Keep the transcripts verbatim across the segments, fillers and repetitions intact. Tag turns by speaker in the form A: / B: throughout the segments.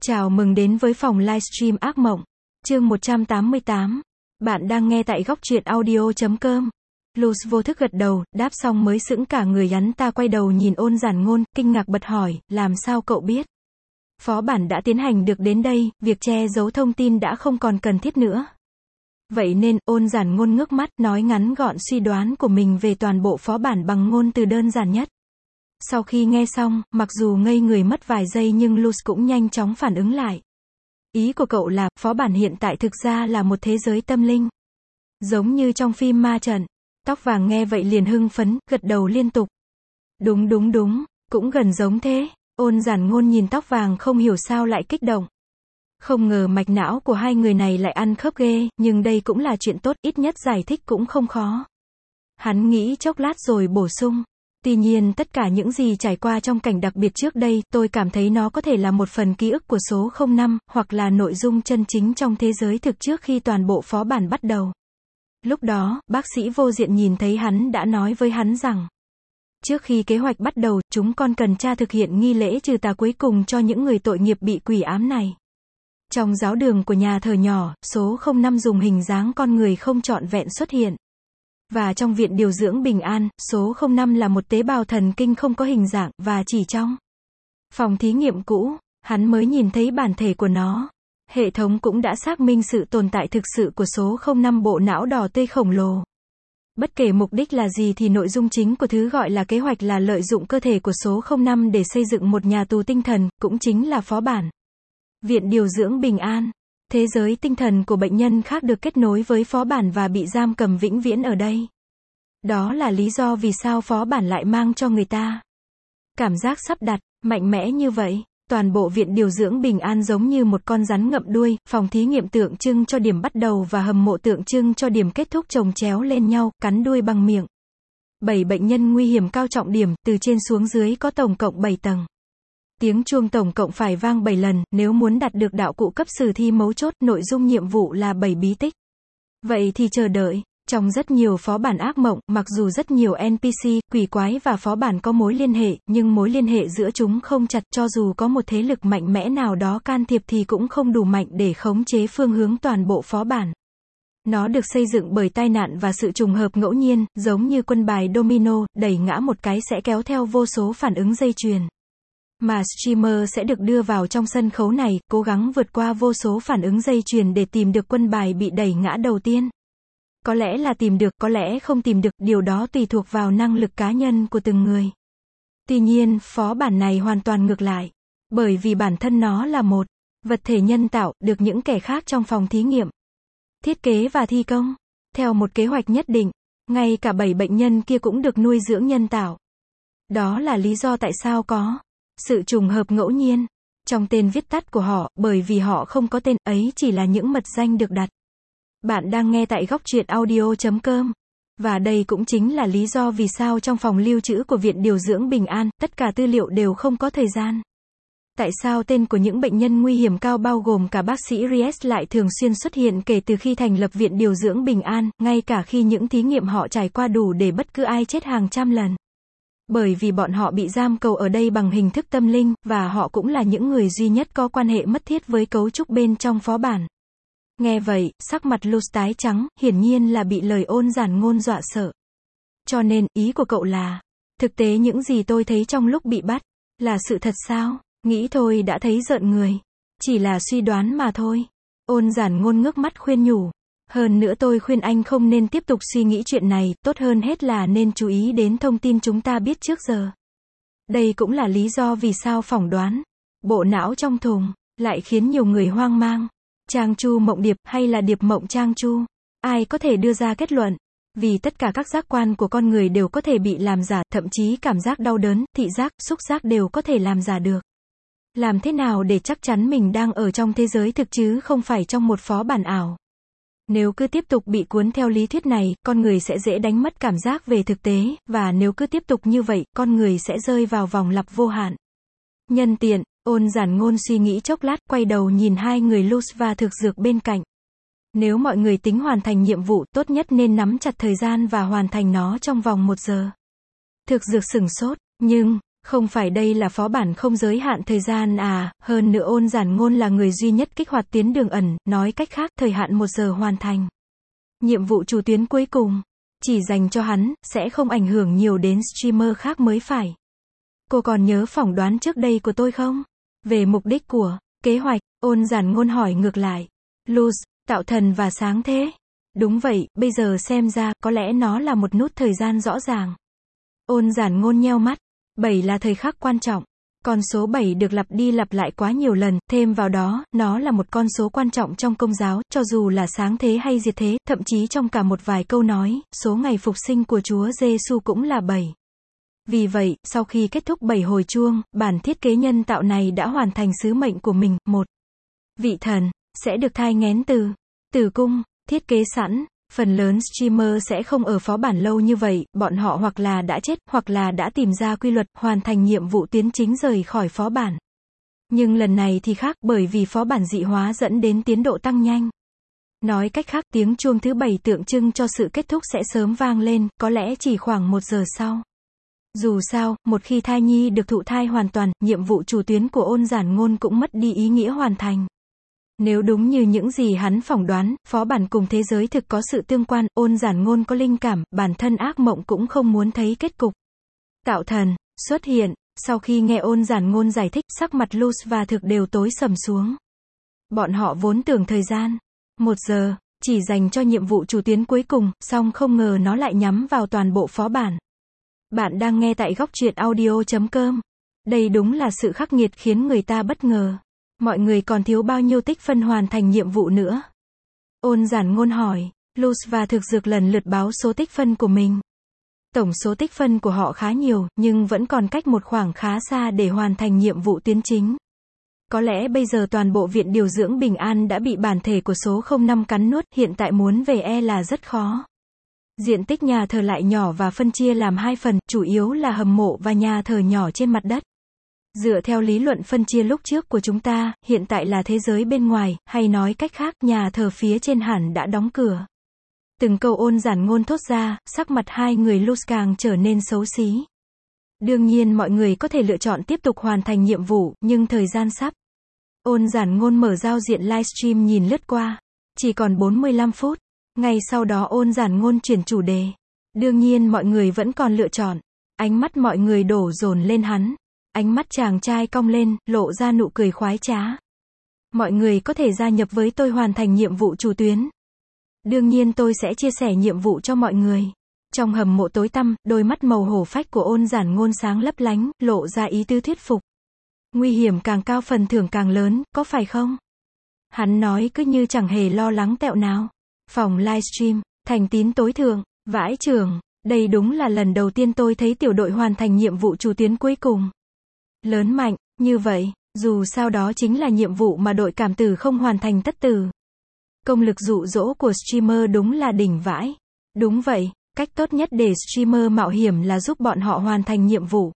A: Chào mừng đến với phòng livestream ác mộng. Chương một trăm tám mươi tám. Bạn đang nghe tại góc truyện audio chấm com. Luz vô thức gật đầu, đáp xong mới sững cả người, hắn ta quay đầu nhìn Ôn Giản Ngôn, kinh ngạc bật hỏi, làm sao cậu biết? Phó bản đã tiến hành được đến đây, việc che giấu thông tin đã không còn cần thiết nữa. Vậy nên, Ôn Giản Ngôn ngước mắt, nói ngắn gọn suy đoán của mình về toàn bộ phó bản bằng ngôn từ đơn giản nhất. Sau khi nghe xong, mặc dù ngây người mất vài giây nhưng Luz cũng nhanh chóng phản ứng lại. Ý của cậu là, phó bản hiện tại thực ra là một thế giới tâm linh. Giống như trong phim ma trận. Tóc vàng nghe vậy liền hưng phấn, gật đầu liên tục. Đúng đúng đúng, cũng gần giống thế. Ôn Giản Ngôn nhìn tóc vàng không hiểu sao lại kích động. Không ngờ mạch não của hai người này lại ăn khớp ghê, nhưng đây cũng là chuyện tốt, ít nhất giải thích cũng không khó. Hắn nghĩ chốc lát rồi bổ sung. Tuy nhiên tất cả những gì trải qua trong cảnh đặc biệt trước đây, tôi cảm thấy nó có thể là một phần ký ức của số không năm, hoặc là nội dung chân chính trong thế giới thực trước khi toàn bộ phó bản bắt đầu. Lúc đó, bác sĩ vô diện nhìn thấy hắn đã nói với hắn rằng, trước khi kế hoạch bắt đầu, chúng con cần tra thực hiện nghi lễ trừ tà cuối cùng cho những người tội nghiệp bị quỷ ám này. Trong giáo đường của nhà thờ nhỏ, số không năm dùng hình dáng con người không trọn vẹn xuất hiện. Và trong viện điều dưỡng Bình An, số không năm là một tế bào thần kinh không có hình dạng, và chỉ trong phòng thí nghiệm cũ, hắn mới nhìn thấy bản thể của nó. Hệ thống cũng đã xác minh sự tồn tại thực sự của số không năm, bộ não đỏ tươi khổng lồ. Bất kể mục đích là gì thì nội dung chính của thứ gọi là kế hoạch là lợi dụng cơ thể của số không năm để xây dựng một nhà tù tinh thần, cũng chính là phó bản. Viện điều dưỡng Bình An. Thế giới tinh thần của bệnh nhân khác được kết nối với phó bản và bị giam cầm vĩnh viễn ở đây. Đó là lý do vì sao phó bản lại mang cho người ta cảm giác sắp đặt, mạnh mẽ như vậy. Toàn bộ viện điều dưỡng Bình An giống như một con rắn ngậm đuôi, phòng thí nghiệm tượng trưng cho điểm bắt đầu và hầm mộ tượng trưng cho điểm kết thúc chồng chéo lên nhau, cắn đuôi bằng miệng. bảy bệnh nhân nguy hiểm cao trọng điểm, từ trên xuống dưới có tổng cộng bảy tầng. Tiếng chuông tổng cộng phải vang bảy lần, nếu muốn đạt được đạo cụ cấp sử thi mấu chốt, nội dung nhiệm vụ là bảy bí tích. Vậy thì chờ đợi. Trong rất nhiều phó bản ác mộng, mặc dù rất nhiều en pê xê, quỷ quái và phó bản có mối liên hệ, nhưng mối liên hệ giữa chúng không chặt, cho dù có một thế lực mạnh mẽ nào đó can thiệp thì cũng không đủ mạnh để khống chế phương hướng toàn bộ phó bản. Nó được xây dựng bởi tai nạn và sự trùng hợp ngẫu nhiên, giống như quân bài domino, đẩy ngã một cái sẽ kéo theo vô số phản ứng dây chuyền. Mà streamer sẽ được đưa vào trong sân khấu này, cố gắng vượt qua vô số phản ứng dây chuyền để tìm được quân bài bị đẩy ngã đầu tiên. Có lẽ là tìm được, có lẽ không tìm được, điều đó tùy thuộc vào năng lực cá nhân của từng người. Tuy nhiên, phó bản này hoàn toàn ngược lại. Bởi vì bản thân nó là một vật thể nhân tạo, được những kẻ khác trong phòng thí nghiệm thiết kế và thi công theo một kế hoạch nhất định. Ngay cả bảy bệnh nhân kia cũng được nuôi dưỡng nhân tạo. Đó là lý do tại sao có sự trùng hợp ngẫu nhiên trong tên viết tắt của họ, bởi vì họ không có tên, ấy chỉ là những mật danh được đặt. Bạn đang nghe tại góc truyện audio chấm com. Và đây cũng chính là lý do vì sao trong phòng lưu trữ của Viện Điều dưỡng Bình An, tất cả tư liệu đều không có thời gian. Tại sao tên của những bệnh nhân nguy hiểm cao bao gồm cả bác sĩ Reyes lại thường xuyên xuất hiện kể từ khi thành lập Viện Điều dưỡng Bình An, ngay cả khi những thí nghiệm họ trải qua đủ để bất cứ ai chết hàng trăm lần. Bởi vì bọn họ bị giam cầu ở đây bằng hình thức tâm linh, và họ cũng là những người duy nhất có quan hệ mật thiết với cấu trúc bên trong phó bản. Nghe vậy, sắc mặt Luz tái trắng, hiển nhiên là bị lời Ôn Giản Ngôn dọa sợ. Cho nên, ý của cậu là, thực tế những gì tôi thấy trong lúc bị bắt, là sự thật sao? Nghĩ thôi đã thấy rợn người. Chỉ là suy đoán mà thôi. Ôn Giản Ngôn ngước mắt khuyên nhủ. Hơn nữa tôi khuyên anh không nên tiếp tục suy nghĩ chuyện này, tốt hơn hết là nên chú ý đến thông tin chúng ta biết trước giờ. Đây cũng là lý do vì sao phỏng đoán bộ não trong thùng lại khiến nhiều người hoang mang. Trang Chu mộng điệp, hay là điệp mộng Trang Chu? Ai có thể đưa ra kết luận? Vì tất cả các giác quan của con người đều có thể bị làm giả, thậm chí cảm giác đau đớn, thị giác, xúc giác đều có thể làm giả được. Làm thế nào để chắc chắn mình đang ở trong thế giới thực chứ không phải trong một phó bản ảo? Nếu cứ tiếp tục bị cuốn theo lý thuyết này, con người sẽ dễ đánh mất cảm giác về thực tế, và nếu cứ tiếp tục như vậy, con người sẽ rơi vào vòng lặp vô hạn. Nhân tiện, Ôn Giản Ngôn suy nghĩ chốc lát, quay đầu nhìn hai người Luz và Thực Dược bên cạnh. Nếu mọi người tính hoàn thành nhiệm vụ, tốt nhất nên nắm chặt thời gian và hoàn thành nó trong vòng một giờ. Thực Dược sửng sốt, nhưng, Không phải đây là phó bản không giới hạn thời gian à, hơn nữa Ôn Giản Ngôn là người duy nhất kích hoạt tuyến đường ẩn, nói cách khác, thời hạn một giờ hoàn thành. Nhiệm vụ chủ tuyến cuối cùng, chỉ dành cho hắn, sẽ không ảnh hưởng nhiều đến streamer khác mới phải. Cô còn nhớ phỏng đoán trước đây của tôi không? Về mục đích của kế hoạch, Ôn Giản Ngôn hỏi ngược lại. Luz, tạo thần và sáng thế. Đúng vậy, bây giờ xem ra, có lẽ nó là một nút thời gian rõ ràng. Ôn Giản Ngôn nheo mắt. bảy là thời khắc quan trọng. Con số bảy được lặp đi lặp lại quá nhiều lần, thêm vào đó, nó là một con số quan trọng trong Công giáo, cho dù là sáng thế hay diệt thế, thậm chí trong cả một vài câu nói, số ngày phục sinh của Chúa Giêsu cũng là bảy. Vì vậy, sau khi kết thúc bảy hồi chuông, bản thiết kế nhân tạo này đã hoàn thành sứ mệnh của mình. Một vị thần sẽ được thai nghén từ tử cung, thiết kế sẵn. Phần lớn streamer sẽ không ở phó bản lâu như vậy, bọn họ hoặc là đã chết, hoặc là đã tìm ra quy luật, hoàn thành nhiệm vụ tuyến chính rời khỏi phó bản. Nhưng lần này thì khác, bởi vì phó bản dị hóa dẫn đến tiến độ tăng nhanh. Nói cách khác, tiếng chuông thứ bảy tượng trưng cho sự kết thúc sẽ sớm vang lên, có lẽ chỉ khoảng một giờ sau. Dù sao, một khi thai nhi được thụ thai hoàn toàn, nhiệm vụ chủ tuyến của Ôn Giản Ngôn cũng mất đi ý nghĩa hoàn thành. Nếu đúng như những gì hắn phỏng đoán, phó bản cùng thế giới thực có sự tương quan, Ôn Giản Ngôn có linh cảm, bản thân ác mộng cũng không muốn thấy kết cục. Tạo thần xuất hiện, sau khi nghe Ôn Giản Ngôn giải thích, sắc mặt Luz và Thực đều tối sầm xuống. Bọn họ vốn tưởng thời gian một giờ, chỉ dành cho nhiệm vụ chủ tuyến cuối cùng, song không ngờ nó lại nhắm vào toàn bộ phó bản. Bạn đang nghe tại góc truyện audio chấm com. Đây đúng là sự khắc nghiệt khiến người ta bất ngờ. Mọi người còn thiếu bao nhiêu tích phân hoàn thành nhiệm vụ nữa? Ôn Giản Ngôn hỏi. Luz và Thực Dược lần lượt báo số tích phân của mình. Tổng số tích phân của họ khá nhiều, nhưng vẫn còn cách một khoảng khá xa để hoàn thành nhiệm vụ tuyến chính. Có lẽ bây giờ toàn bộ viện điều dưỡng Bình An đã bị bản thể của số không năm cắn nuốt, hiện tại muốn về e là rất khó. Diện tích nhà thờ lại nhỏ và phân chia làm hai phần, chủ yếu là hầm mộ và nhà thờ nhỏ trên mặt đất. Dựa theo lý luận phân chia lúc trước của chúng ta, hiện tại là thế giới bên ngoài, hay nói cách khác, nhà thờ phía trên hẳn đã đóng cửa. Từng câu Ôn Giản Ngôn thốt ra, sắc mặt hai người Luz càng trở nên xấu xí. Đương nhiên mọi người có thể lựa chọn tiếp tục hoàn thành nhiệm vụ, nhưng thời gian sắp. Ôn Giản Ngôn mở giao diện livestream nhìn lướt qua. Chỉ còn bốn mươi lăm phút. Ngay sau đó Ôn Giản Ngôn chuyển chủ đề. Đương nhiên mọi người vẫn còn lựa chọn. Ánh mắt mọi người đổ dồn lên hắn. Ánh mắt chàng trai cong lên, lộ ra nụ cười khoái trá. Mọi người có thể gia nhập với tôi hoàn thành nhiệm vụ chủ tuyến. Đương nhiên tôi sẽ chia sẻ nhiệm vụ cho mọi người. Trong hầm mộ tối tăm, đôi mắt màu hổ phách của Ôn Giản Ngôn sáng lấp lánh, lộ ra ý tứ thuyết phục. Nguy hiểm càng cao phần thưởng càng lớn, có phải không? Hắn nói cứ như chẳng hề lo lắng tẹo nào. Phòng livestream, thành tín tối thượng, vãi chưởng, đây đúng là lần đầu tiên tôi thấy tiểu đội hoàn thành nhiệm vụ chủ tuyến cuối cùng. Lớn mạnh, như vậy, dù sao đó chính là nhiệm vụ mà đội cảm tử không hoàn thành tất tử. Công lực dụ dỗ của streamer đúng là đỉnh vãi. Đúng vậy, cách tốt nhất để streamer mạo hiểm là giúp bọn họ hoàn thành nhiệm vụ.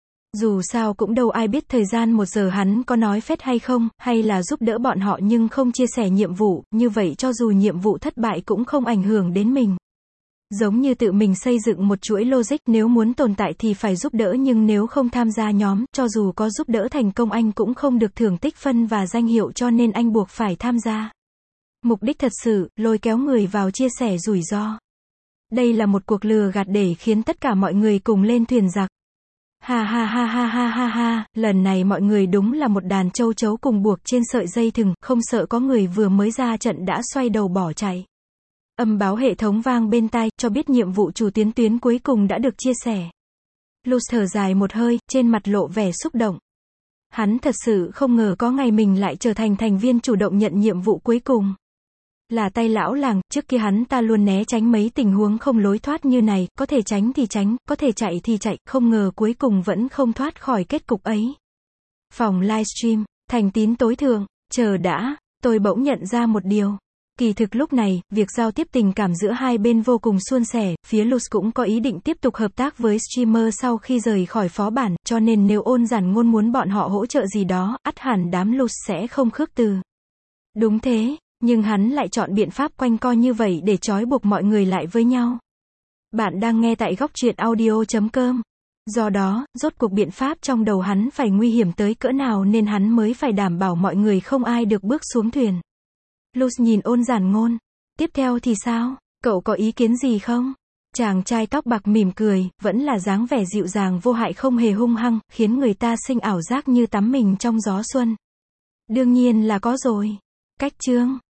A: Dù sao cũng đâu ai biết thời gian một giờ hắn có nói phét hay không, hay là giúp đỡ bọn họ nhưng không chia sẻ nhiệm vụ, như vậy cho dù nhiệm vụ thất bại cũng không ảnh hưởng đến mình. Giống như tự mình xây dựng một chuỗi logic, nếu muốn tồn tại thì phải giúp đỡ nhưng nếu không tham gia nhóm, cho dù có giúp đỡ thành công anh cũng không được thưởng tích phân và danh hiệu cho nên anh buộc phải tham gia. Mục đích thật sự, lôi kéo người vào chia sẻ rủi ro. Đây là một cuộc lừa gạt để khiến tất cả mọi người cùng lên thuyền giặc. Ha ha ha ha ha ha ha, lần này mọi người đúng là một đàn châu chấu cùng buộc trên sợi dây thừng, không sợ có người vừa mới ra trận đã xoay đầu bỏ chạy. Âm báo hệ thống vang bên tai, cho biết nhiệm vụ chủ tuyến tuyến cuối cùng đã được chia sẻ. Luz thở dài một hơi, trên mặt lộ vẻ xúc động. Hắn thật sự không ngờ có ngày mình lại trở thành thành viên chủ động nhận nhiệm vụ cuối cùng. Là tay lão làng, trước kia hắn ta luôn né tránh mấy tình huống không lối thoát như này, có thể tránh thì tránh, có thể chạy thì chạy, không ngờ cuối cùng vẫn không thoát khỏi kết cục ấy. Phòng livestream, thành tín tối thượng, chờ đã, tôi bỗng nhận ra một điều. Kỳ thực lúc này, việc giao tiếp tình cảm giữa hai bên vô cùng suôn sẻ, phía Luz cũng có ý định tiếp tục hợp tác với streamer sau khi rời khỏi phó bản, cho nên nếu Ôn Giản Ngôn muốn bọn họ hỗ trợ gì đó, ắt hẳn đám Luz sẽ không khước từ. Đúng thế, nhưng hắn lại chọn biện pháp quanh co như vậy để trói buộc mọi người lại với nhau. Bạn đang nghe tại góc truyện audio chấm com. Do đó, rốt cuộc biện pháp trong đầu hắn phải nguy hiểm tới cỡ nào nên hắn mới phải đảm bảo mọi người không ai được bước xuống thuyền. Luz nhìn Ôn Giản Ngôn. Tiếp theo thì sao? Cậu có ý kiến gì không? Chàng trai tóc bạc mỉm cười, vẫn là dáng vẻ dịu dàng vô hại không hề hung hăng, khiến người ta sinh ảo giác như tắm mình trong gió xuân. Đương nhiên là có rồi. Cách chương